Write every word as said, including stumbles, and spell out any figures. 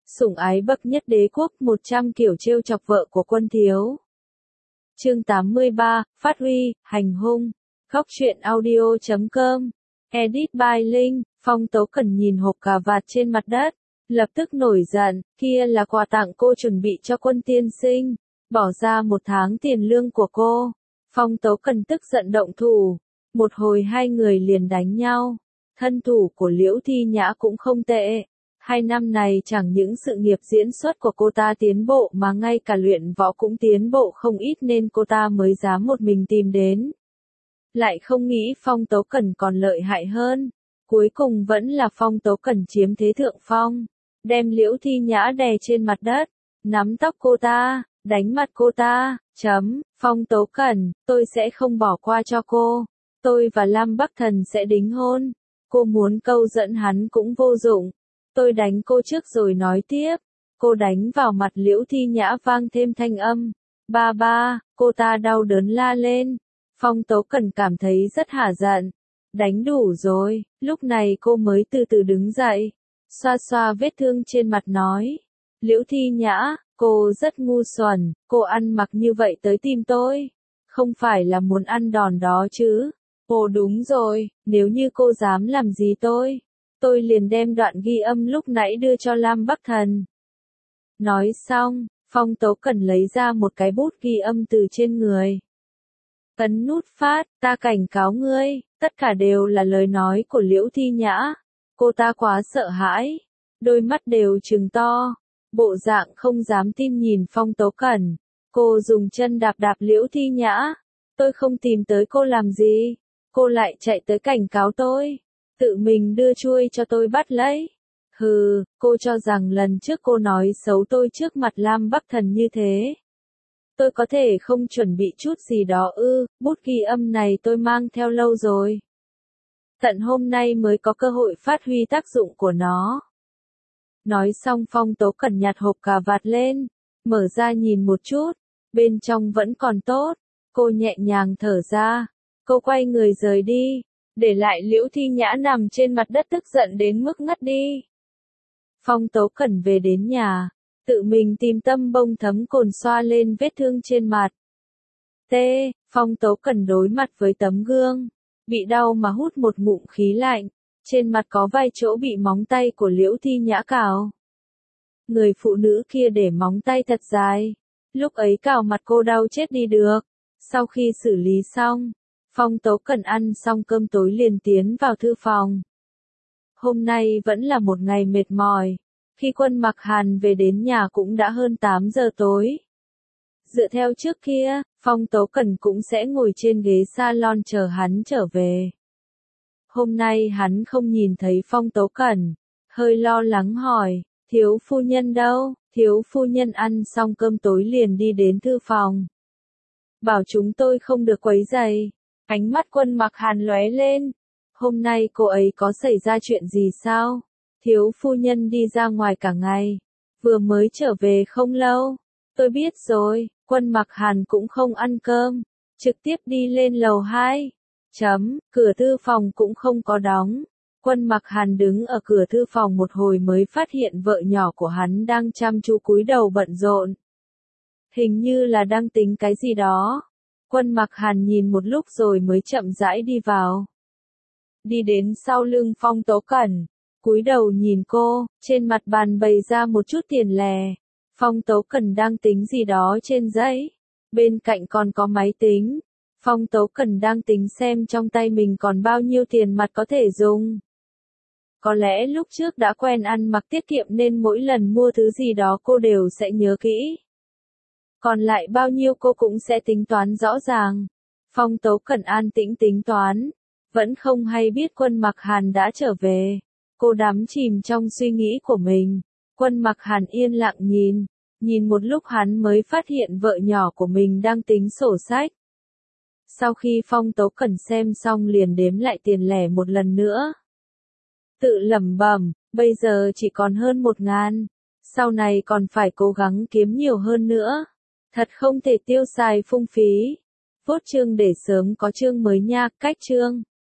Sủng ái bậc nhất đế quốc, một trăm kiểu trêu chọc vợ của quân thiếu. Chương tám mươi ba, phát huy, hành hung. Góc truyện audio chấm com. Edit by Linh. Phong Tố Cẩn nhìn hộp cà vạt trên mặt đất, lập tức nổi giận, kia là quà tặng cô chuẩn bị cho quân tiên sinh, bỏ ra một tháng tiền lương của cô. Phong Tố Cẩn tức giận động thủ, một hồi hai người liền đánh nhau. Thân thủ của Liễu Thi Nhã cũng không tệ. Hai năm này chẳng những sự nghiệp diễn xuất của cô ta tiến bộ mà ngay cả luyện võ cũng tiến bộ không ít nên cô ta mới dám một mình tìm đến. Lại không nghĩ Phong Tố Cẩn còn lợi hại hơn. Cuối cùng vẫn là Phong Tố Cẩn chiếm thế thượng phong, đem Liễu Thi Nhã đè trên mặt đất, nắm tóc cô ta, đánh mặt cô ta, chấm, Phong Tố Cẩn, tôi sẽ không bỏ qua cho cô. Tôi và Lam Bắc Thần sẽ đính hôn. Cô muốn câu dẫn hắn cũng vô dụng. Tôi đánh cô trước rồi nói tiếp. Cô đánh vào mặt Liễu Thi Nhã vang thêm thanh âm. Ba ba, cô ta đau đớn la lên. Phong Tố Cẩn cảm thấy rất hả giận. Đánh đủ rồi, lúc này cô mới từ từ đứng dậy. Xoa xoa vết thương trên mặt nói. Liễu Thi Nhã, cô rất ngu xuẩn, cô ăn mặc như vậy tới tìm tôi. Không phải là muốn ăn đòn đó chứ. Ồ đúng rồi, nếu như cô dám làm gì tôi, tôi liền đem đoạn ghi âm lúc nãy đưa cho Lam Bắc Thần. Nói xong, Phong Tố Cẩn lấy ra một cái bút ghi âm từ trên người. Ấn nút phát, ta cảnh cáo ngươi, tất cả đều là lời nói của Liễu Thi Nhã. Cô ta quá sợ hãi, đôi mắt đều trừng to, bộ dạng không dám tin nhìn Phong Tố Cẩn. Cô dùng chân đạp đạp Liễu Thi Nhã. Tôi không tìm tới cô làm gì, cô lại chạy tới cảnh cáo tôi, tự mình đưa chuôi cho tôi bắt lấy. Hừ, cô cho rằng lần trước cô nói xấu tôi trước mặt Lam Bắc Thần như thế. Tôi có thể không chuẩn bị chút gì đó ư, bút ghi âm này tôi mang theo lâu rồi. Tận hôm nay mới có cơ hội phát huy tác dụng của nó. Nói xong Phong Tố Cẩn nhặt hộp cà vạt lên, mở ra nhìn một chút, bên trong vẫn còn tốt. Cô nhẹ nhàng thở ra, cô quay người rời đi, để lại Liễu Thi Nhã nằm trên mặt đất tức giận đến mức ngất đi. Phong Tố Cẩn về đến nhà, tự mình tìm tăm bông thấm cồn xoa lên vết thương trên mặt. T. Phong Tố Cẩn đối mặt với tấm gương, bị đau mà hút một ngụm khí lạnh, trên mặt có vài chỗ bị móng tay của Liễu Thi Nhã cào. Người phụ nữ kia để móng tay thật dài, lúc ấy cào mặt cô đau chết đi được. Sau khi xử lý xong, Phong Tố Cẩn ăn xong cơm tối liền tiến vào thư phòng. Hôm nay vẫn là một ngày mệt mỏi. Khi Quân Mặc Hàn về đến nhà cũng đã hơn tám giờ tối. Dựa theo trước kia, Phong Tố Cẩn cũng sẽ ngồi trên ghế salon chờ hắn trở về. Hôm nay hắn không nhìn thấy Phong Tố Cẩn, hơi lo lắng hỏi, thiếu phu nhân đâu? Thiếu phu nhân ăn xong cơm tối liền đi đến thư phòng. Bảo chúng tôi không được quấy rầy. Ánh mắt Quân Mặc Hàn lóe lên. Hôm nay cô ấy có xảy ra chuyện gì sao? Thiếu phu nhân đi ra ngoài cả ngày, vừa mới trở về không lâu. Tôi biết rồi. Quân Mặc Hàn cũng không ăn cơm, trực tiếp đi lên lầu hai. Chấm, cửa thư phòng cũng không có đóng. Quân Mặc Hàn đứng ở cửa thư phòng một hồi mới phát hiện vợ nhỏ của hắn đang chăm chú cúi đầu bận rộn. Hình như là đang tính cái gì đó. Quân Mặc Hàn nhìn một lúc rồi mới chậm rãi đi vào. Đi đến sau lưng Phong Tố Cẩn, cúi đầu nhìn cô, trên mặt bàn bày ra một chút tiền lẻ. Phong Tố Cẩn đang tính gì đó trên giấy. Bên cạnh còn có máy tính. Phong Tố Cẩn đang tính xem trong tay mình còn bao nhiêu tiền mặt có thể dùng. Có lẽ lúc trước đã quen ăn mặc tiết kiệm nên mỗi lần mua thứ gì đó cô đều sẽ nhớ kỹ. Còn lại bao nhiêu cô cũng sẽ tính toán rõ ràng. Phong Tố Cẩn an tĩnh tính toán, vẫn không hay biết Quân Mặc Hàn đã trở về. Cô đắm chìm trong suy nghĩ của mình. Quân Mặc Hàn yên lặng nhìn, nhìn một lúc hắn mới phát hiện vợ nhỏ của mình đang tính sổ sách. Sau khi Phong Tố Cẩn xem xong liền đếm lại tiền lẻ một lần nữa. Tự lẩm bẩm, bây giờ chỉ còn hơn một ngàn, sau này còn phải cố gắng kiếm nhiều hơn nữa. Thật không thể tiêu xài phung phí. Phốt chương để sớm có chương mới nha, cách chương.